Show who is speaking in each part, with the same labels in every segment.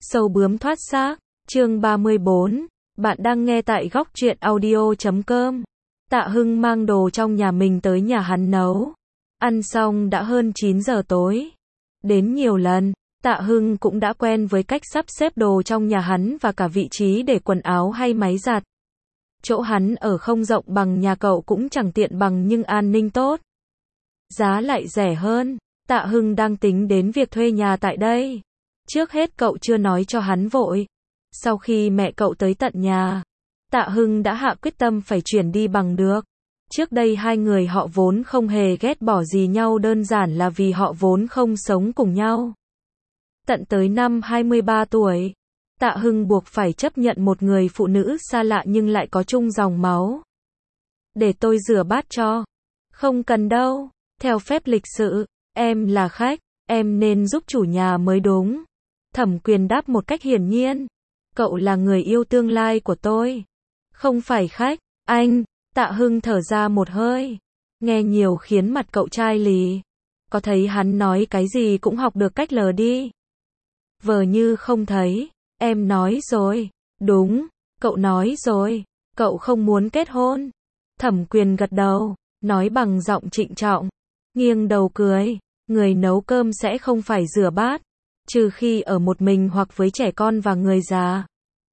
Speaker 1: Sâu bướm thoát xác, chương 34, bạn đang nghe tại góc truyện audio.com. Tạ Hưng mang đồ trong nhà mình tới nhà hắn nấu. Ăn xong đã hơn 9 giờ tối. Đến nhiều lần, Tạ Hưng cũng đã quen với cách sắp xếp đồ trong nhà hắn và cả vị trí để quần áo hay máy giặt. Chỗ hắn ở không rộng bằng nhà cậu cũng chẳng tiện bằng nhưng an ninh tốt. Giá lại rẻ hơn. Tạ Hưng đang tính đến việc thuê nhà tại đây. Trước hết cậu chưa nói cho hắn vội. Sau khi mẹ cậu tới tận nhà, Tạ Hưng đã hạ quyết tâm phải chuyển đi bằng được. Trước đây hai người họ vốn không hề ghét bỏ gì nhau, đơn giản là vì họ vốn không sống cùng nhau. Tận tới năm 23 tuổi, Tạ Hưng buộc phải chấp nhận một người phụ nữ xa lạ nhưng lại có chung dòng máu. Để tôi rửa bát cho. Không cần đâu, theo phép lịch sự, em là khách, em nên giúp chủ nhà mới đúng. Thẩm Quyền đáp một cách hiển nhiên. Cậu là người yêu tương lai của tôi. Không phải khách, anh. Tạ Hưng thở ra một hơi. Nghe nhiều khiến mặt cậu chai lì. Có thấy hắn nói cái gì cũng học được cách lờ đi. Vờ như không thấy. Em nói rồi. Đúng, cậu nói rồi. Cậu không muốn kết hôn. Thẩm Quyền gật đầu, nói bằng giọng trịnh trọng. Nghiêng đầu cười. Người nấu cơm sẽ không phải rửa bát. Trừ khi ở một mình hoặc với trẻ con và người già.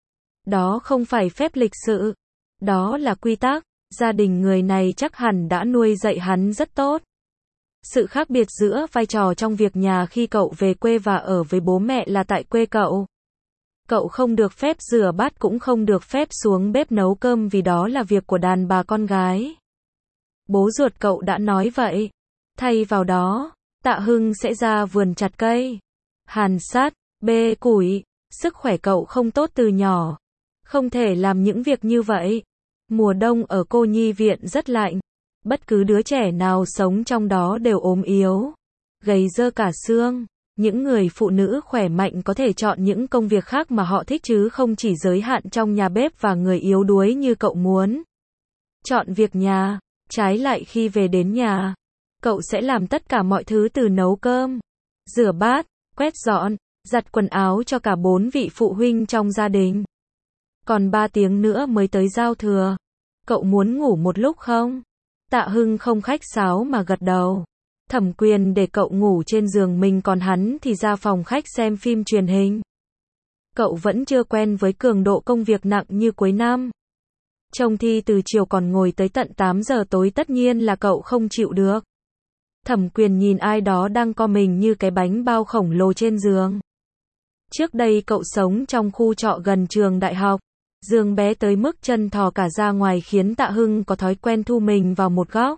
Speaker 1: Đó không phải phép lịch sự. Đó là quy tắc. Gia đình người này chắc hẳn đã nuôi dạy hắn rất tốt. Sự khác biệt giữa vai trò trong việc nhà khi cậu về quê và ở với bố mẹ là tại quê cậu. Cậu không được phép rửa bát cũng không được phép xuống bếp nấu cơm vì đó là việc của đàn bà con gái. Bố ruột cậu đã nói vậy. Thay vào đó, Tạ Hưng sẽ ra vườn chặt cây, hàn sát, bê củi. Sức khỏe cậu không tốt từ nhỏ. Không thể làm những việc như vậy. Mùa đông ở cô nhi viện rất lạnh. Bất cứ đứa trẻ nào sống trong đó đều ốm yếu, gầy dơ cả xương. Những người phụ nữ khỏe mạnh có thể chọn những công việc khác mà họ thích chứ không chỉ giới hạn trong nhà bếp, và người yếu đuối như cậu muốn chọn việc nhà. Trái lại khi về đến nhà, cậu sẽ làm tất cả mọi thứ từ nấu cơm, rửa bát, quét dọn, giặt quần áo cho cả 4 vị phụ huynh trong gia đình. Còn 3 tiếng nữa mới tới giao thừa. Cậu muốn ngủ một lúc không? Tạ Hưng không khách sáo mà gật đầu. Thẩm Quyền để cậu ngủ trên giường mình, còn hắn thì ra phòng khách xem phim truyền hình. Cậu vẫn chưa quen với cường độ công việc nặng như cuối năm. Trông thi từ chiều còn ngồi tới tận 8 giờ tối, tất nhiên là cậu không chịu được. Thẩm Quyền nhìn ai đó đang co mình như cái bánh bao khổng lồ trên giường. Trước đây cậu sống trong khu trọ gần trường đại học. Giường bé tới mức chân thò cả ra ngoài khiến Tạ Hưng có thói quen thu mình vào một góc.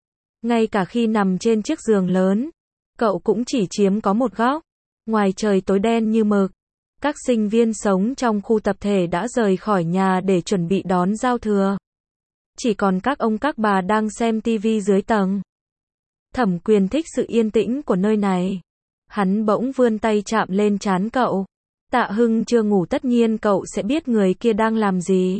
Speaker 1: Ngay cả khi nằm trên chiếc giường lớn, cậu cũng chỉ chiếm có một góc. Ngoài trời tối đen như mực. Các sinh viên sống trong khu tập thể đã rời khỏi nhà để chuẩn bị đón giao thừa. Chỉ còn các ông các bà đang xem tivi dưới tầng. Thẩm Quyền thích sự yên tĩnh của nơi này. Hắn bỗng vươn tay chạm lên trán cậu. Tạ Hưng chưa ngủ, tất nhiên cậu sẽ biết người kia đang làm gì.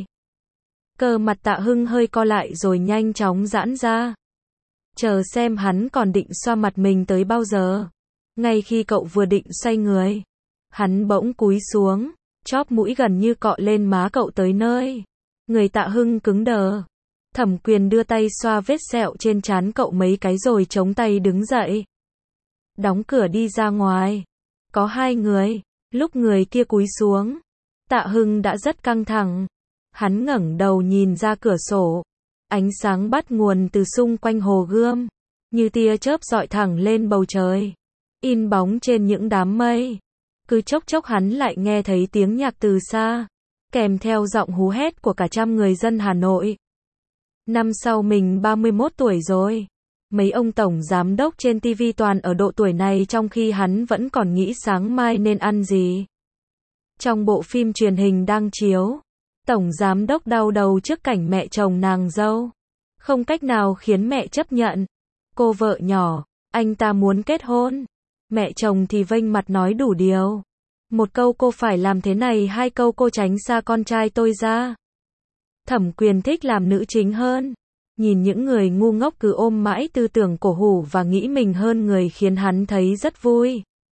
Speaker 1: Cơ mặt Tạ Hưng hơi co lại rồi nhanh chóng giãn ra. Chờ xem hắn còn định xoa mặt mình tới bao giờ. Ngay khi cậu vừa định xoay người, hắn bỗng cúi xuống, chóp mũi gần như cọ lên má cậu tới nơi. Người Tạ Hưng cứng đờ. Thẩm Quyền đưa tay xoa vết sẹo trên trán cậu mấy cái rồi chống tay đứng dậy. Đóng cửa đi ra ngoài. Có 2 người. Lúc người kia cúi xuống, Tạ Hưng đã rất căng thẳng. Hắn ngẩng đầu nhìn ra cửa sổ. Ánh sáng bắt nguồn từ xung quanh hồ Gươm, như tia chớp dọi thẳng lên bầu trời, in bóng trên những đám mây. Cứ chốc chốc hắn lại nghe thấy tiếng nhạc từ xa, kèm theo giọng hú hét của cả trăm người dân Hà Nội. Năm sau mình 31 tuổi rồi. Mấy ông tổng giám đốc trên TV toàn ở độ tuổi này, trong khi hắn vẫn còn nghĩ sáng mai nên ăn gì. Trong bộ phim truyền hình đang chiếu, tổng giám đốc đau đầu trước cảnh mẹ chồng nàng dâu không cách nào khiến mẹ chấp nhận. Cô vợ nhỏ, anh ta muốn kết hôn. Mẹ chồng thì vênh mặt nói đủ điều. Một câu cô phải làm thế này, 2 câu cô tránh xa con trai tôi ra. Thẩm Quyền thích làm nữ chính hơn. Nhìn những người ngu ngốc cứ ôm mãi tư tưởng cổ hủ và nghĩ mình hơn người khiến hắn thấy rất vui.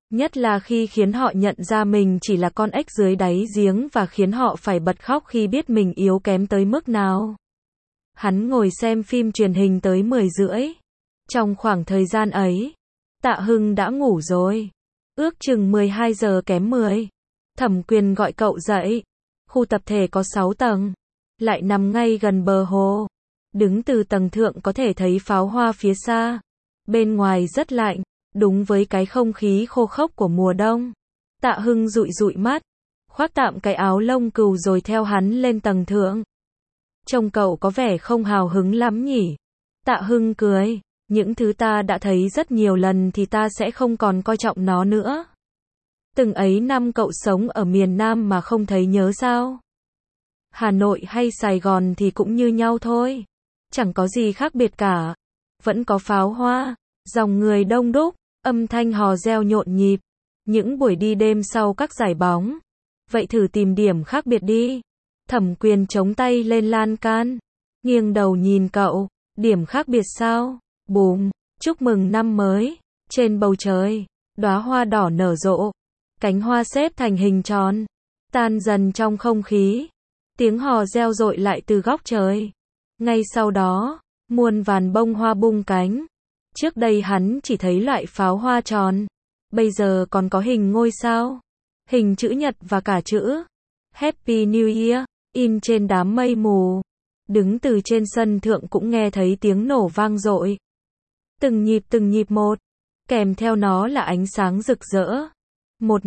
Speaker 1: Nhất là khi khiến họ nhận ra mình chỉ là con ếch dưới đáy giếng và khiến họ phải bật khóc khi biết mình yếu kém tới mức nào. Hắn ngồi xem phim truyền hình tới 10 rưỡi. Trong khoảng thời gian ấy, Tạ Hưng đã ngủ rồi. Ước chừng 12 giờ kém 10. Thẩm Quyền gọi cậu dậy. Khu tập thể có 6 tầng, lại nằm ngay gần bờ hồ. Đứng từ tầng thượng có thể thấy pháo hoa phía xa. Bên ngoài rất lạnh, đúng với cái không khí khô khốc của mùa đông. Tạ Hưng dụi dụi mắt, khoác tạm cái áo lông cừu rồi theo hắn lên tầng thượng. Trông cậu có vẻ không hào hứng lắm nhỉ? Tạ Hưng cười, những thứ ta đã thấy rất nhiều lần thì ta sẽ không còn coi trọng nó nữa. Từng ấy năm cậu sống ở miền Nam mà không thấy nhớ sao? Hà Nội hay Sài Gòn thì cũng như nhau thôi. Chẳng có gì khác biệt cả. Vẫn có pháo hoa, dòng người đông đúc, âm thanh hò reo nhộn nhịp. Những buổi đi đêm sau các giải bóng. Vậy thử tìm điểm khác biệt đi. Thẩm Quyền chống tay lên lan can, nghiêng đầu nhìn cậu. Điểm khác biệt sao? Bùm, chúc mừng năm mới. Trên bầu trời, đóa hoa đỏ nở rộ. Cánh hoa xếp thành hình tròn, tan dần trong không khí. Tiếng hò reo dội lại từ góc trời. Ngay sau đó, muôn vàn bông hoa bung cánh. Trước đây hắn chỉ thấy loại pháo hoa tròn. Bây giờ còn có hình ngôi sao, hình chữ nhật và cả chữ Happy New Year in trên đám mây mù. Đứng từ trên sân thượng cũng nghe thấy tiếng nổ vang dội. Từng nhịp một, kèm theo nó là ánh sáng rực rỡ. Một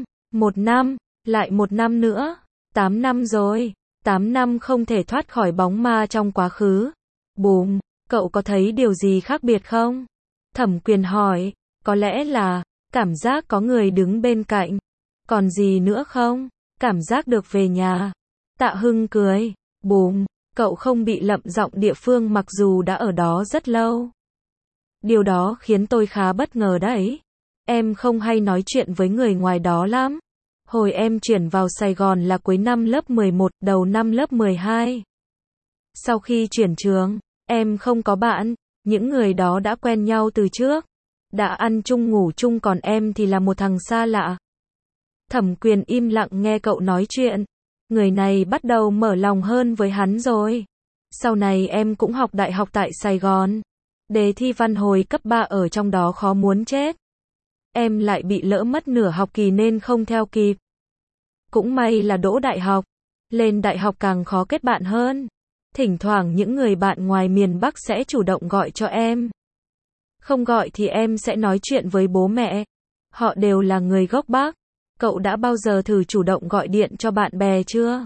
Speaker 1: năm, lại một năm nữa. 8 năm rồi. 8 năm không thể thoát khỏi bóng ma trong quá khứ. Bùm, cậu có thấy điều gì khác biệt không? Thẩm Quyền hỏi, có lẽ là cảm giác có người đứng bên cạnh. Còn gì nữa không? Cảm giác được về nhà. Tạ Hưng cười, bùm, cậu không bị lậm giọng địa phương mặc dù đã ở đó rất lâu. Điều đó khiến tôi khá bất ngờ đấy. Em không hay nói chuyện với người ngoài đó lắm. Hồi em chuyển vào Sài Gòn là cuối năm lớp 11, đầu năm lớp 12. Sau khi chuyển trường, em không có bạn, những người đó đã quen nhau từ trước. Đã ăn chung ngủ chung còn em thì là một thằng xa lạ. Thẩm Quyền im lặng nghe cậu nói chuyện. Người này bắt đầu mở lòng hơn với hắn rồi. Sau này em cũng học đại học tại Sài Gòn. Đề thi văn hồi cấp 3 ở trong đó khó muốn chết. Em lại bị lỡ mất nửa học kỳ nên không theo kịp. Cũng may là đỗ đại học. Lên đại học càng khó kết bạn hơn. Thỉnh thoảng những người bạn ngoài miền Bắc sẽ chủ động gọi cho em. Không gọi thì em sẽ nói chuyện với bố mẹ. Họ đều là người gốc Bắc. Cậu đã bao giờ thử chủ động gọi điện cho bạn bè chưa?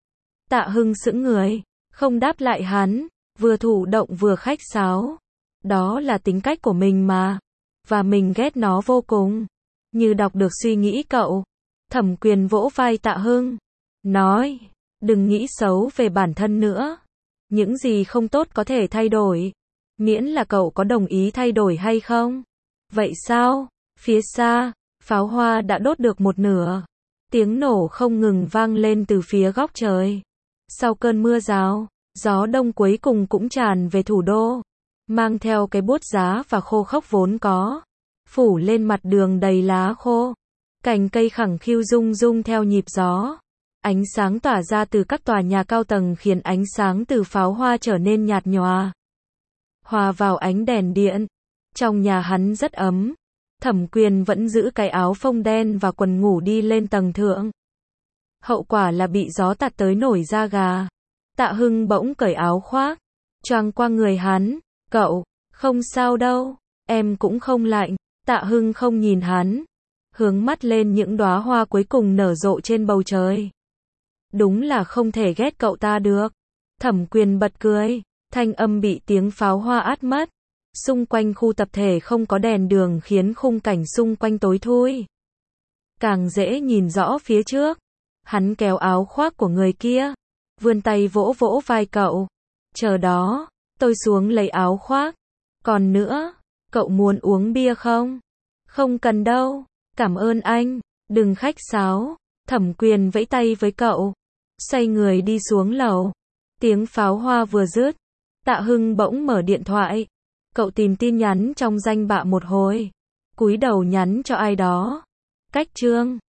Speaker 1: Tạ Hưng sững người, không đáp lại hắn, vừa thụ động vừa khách sáo. Đó là tính cách của mình mà. Và mình ghét nó vô cùng. Như đọc được suy nghĩ cậu. Thẩm Quyền vỗ vai Tạ Hưng. Nói, đừng nghĩ xấu về bản thân nữa. Những gì không tốt có thể thay đổi. Miễn là cậu có đồng ý thay đổi hay không? Vậy sao? Phía xa, pháo hoa đã đốt được một nửa. Tiếng nổ không ngừng vang lên từ phía góc trời. Sau cơn mưa rào, gió đông cuối cùng cũng tràn về thủ đô. Mang theo cái buốt giá và khô khốc vốn có. Phủ lên mặt đường đầy lá khô. Cành cây khẳng khiu rung rung theo nhịp gió. Ánh sáng tỏa ra từ các tòa nhà cao tầng khiến ánh sáng từ pháo hoa trở nên nhạt nhòa. Hòa vào ánh đèn điện. Trong nhà hắn rất ấm. Thẩm Quyền vẫn giữ cái áo phông đen và quần ngủ đi lên tầng thượng. Hậu quả là bị gió tạt tới nổi da gà. Tạ Hưng bỗng cởi áo khoác, choàng qua người hắn. Cậu, không sao đâu, em cũng không lạnh. Tạ Hưng không nhìn hắn, hướng mắt lên những đóa hoa cuối cùng nở rộ trên bầu trời. Đúng là không thể ghét cậu ta được. Thẩm Quyền bật cười, thanh âm bị tiếng pháo hoa át mất. Xung quanh khu tập thể không có đèn đường khiến khung cảnh xung quanh tối thui. Càng dễ nhìn rõ phía trước. Hắn kéo áo khoác của người kia, vươn tay vỗ vỗ vai cậu. Chờ đó, tôi xuống lấy áo khoác. Còn nữa, cậu muốn uống bia không? Không cần đâu, cảm ơn anh, đừng khách sáo. Thẩm Quyền vẫy tay với cậu, xoay người đi xuống lầu. Tiếng pháo hoa vừa dứt, Tạ Hưng bỗng mở điện thoại. Cậu tìm tin nhắn trong danh bạ một hồi, cúi đầu nhắn cho ai đó. cách Trương